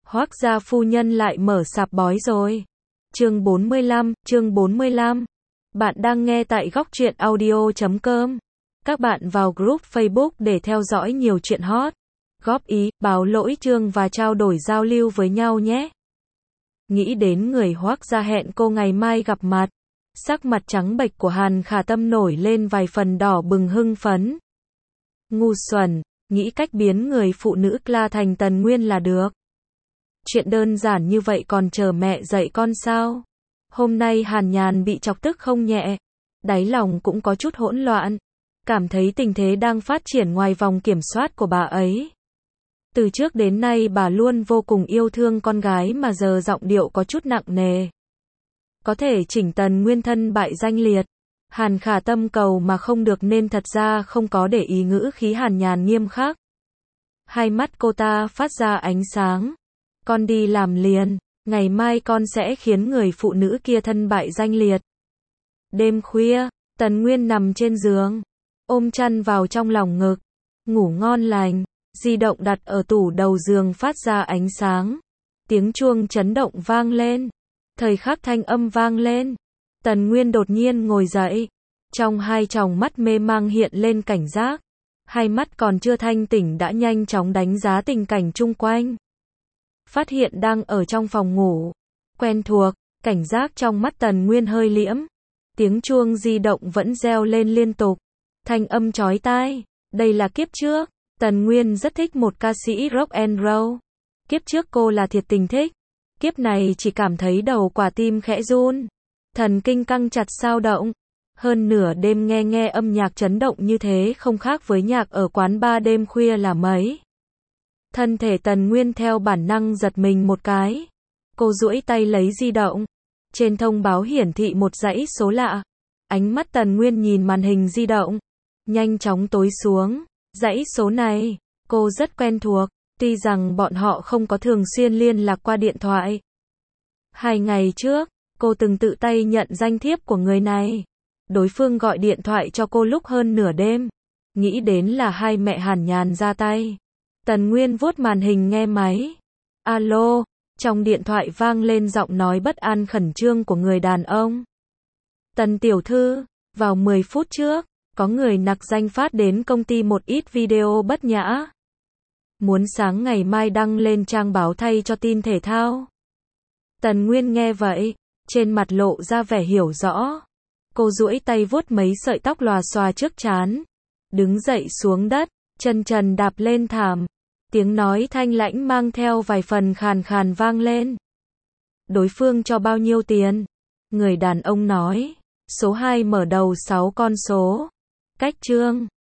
Hoác gia phu nhân lại mở sạp bói rồi. Chương 45. Bạn đang nghe tại góc truyện audio.com. Các bạn vào group Facebook để theo dõi nhiều chuyện hot, góp ý, báo lỗi chương và trao đổi giao lưu với nhau nhé. Nghĩ đến người Hoác gia hẹn cô ngày mai gặp mặt, sắc mặt trắng bệch của Hàn Khả Tâm nổi lên vài phần đỏ bừng hưng phấn. Ngu xuẩn, nghĩ cách biến người phụ nữ Cla thành Tần Nguyên là được. Chuyện đơn giản như vậy còn chờ mẹ dạy con sao? Hôm nay Hàn Nhàn bị chọc tức không nhẹ, đáy lòng cũng có chút hỗn loạn, cảm thấy tình thế đang phát triển ngoài vòng kiểm soát của bà ấy. Từ trước đến nay bà luôn vô cùng yêu thương con gái mà giờ giọng điệu có chút nặng nề. Có thể chỉnh Tần Nguyên thân bại danh liệt. Hàn Khả Tâm cầu mà không được nên thật ra không có để ý ngữ khí Hàn Nhàn nghiêm khắc. Hai mắt cô ta phát ra ánh sáng. Con đi làm liền, ngày mai con sẽ khiến người phụ nữ kia thân bại danh liệt. Đêm khuya, Tần Nguyên nằm trên giường, ôm chăn vào trong lòng ngực, ngủ ngon lành, di động đặt ở tủ đầu giường phát ra ánh sáng. Tiếng chuông chấn động vang lên. Thời khắc thanh âm vang lên, Tần Nguyên đột nhiên ngồi dậy, trong hai tròng mắt mê mang hiện lên cảnh giác, hai mắt còn chưa thanh tỉnh đã nhanh chóng đánh giá tình cảnh chung quanh. Phát hiện đang ở trong phòng ngủ, quen thuộc, cảnh giác trong mắt Tần Nguyên hơi liễm, tiếng chuông di động vẫn reo lên liên tục, thanh âm chói tai, đây là kiếp trước, Tần Nguyên rất thích một ca sĩ rock and roll, kiếp trước cô là thiệt tình thích. Kiếp này chỉ cảm thấy đầu quả tim khẽ run, thần kinh căng chặt xao động. Hơn nửa đêm nghe âm nhạc chấn động như thế không khác với nhạc ở quán bar đêm khuya là mấy. Thân thể Tần Nguyên theo bản năng giật mình một cái. Cô duỗi tay lấy di động. Trên thông báo hiển thị một dãy số lạ. Ánh mắt Tần Nguyên nhìn màn hình di động, nhanh chóng tối xuống. Dãy số này, cô rất quen thuộc. Tuy rằng bọn họ không có thường xuyên liên lạc qua điện thoại. 2 ngày trước, cô từng tự tay nhận danh thiếp của người này. Đối phương gọi điện thoại cho cô lúc hơn nửa đêm. Nghĩ đến là hai mẹ Hàn Nhàn ra tay. Tần Nguyên vuốt màn hình nghe máy. Alo, trong điện thoại vang lên giọng nói bất an khẩn trương của người đàn ông. Tần tiểu thư, vào 10 phút trước, có người nặc danh phát đến công ty một ít video bất nhã. Muốn sáng ngày mai đăng lên trang báo thay cho tin thể thao. Tần Nguyên nghe vậy, trên mặt lộ ra vẻ hiểu rõ. Cô duỗi tay vuốt mấy sợi tóc lòa xòa trước trán, đứng dậy xuống đất, chân trần đạp lên thảm. Tiếng nói thanh lãnh mang theo vài phần khàn khàn vang lên. Đối phương cho bao nhiêu tiền? Người đàn ông nói, số 2 mở đầu 6 con số. Cách chương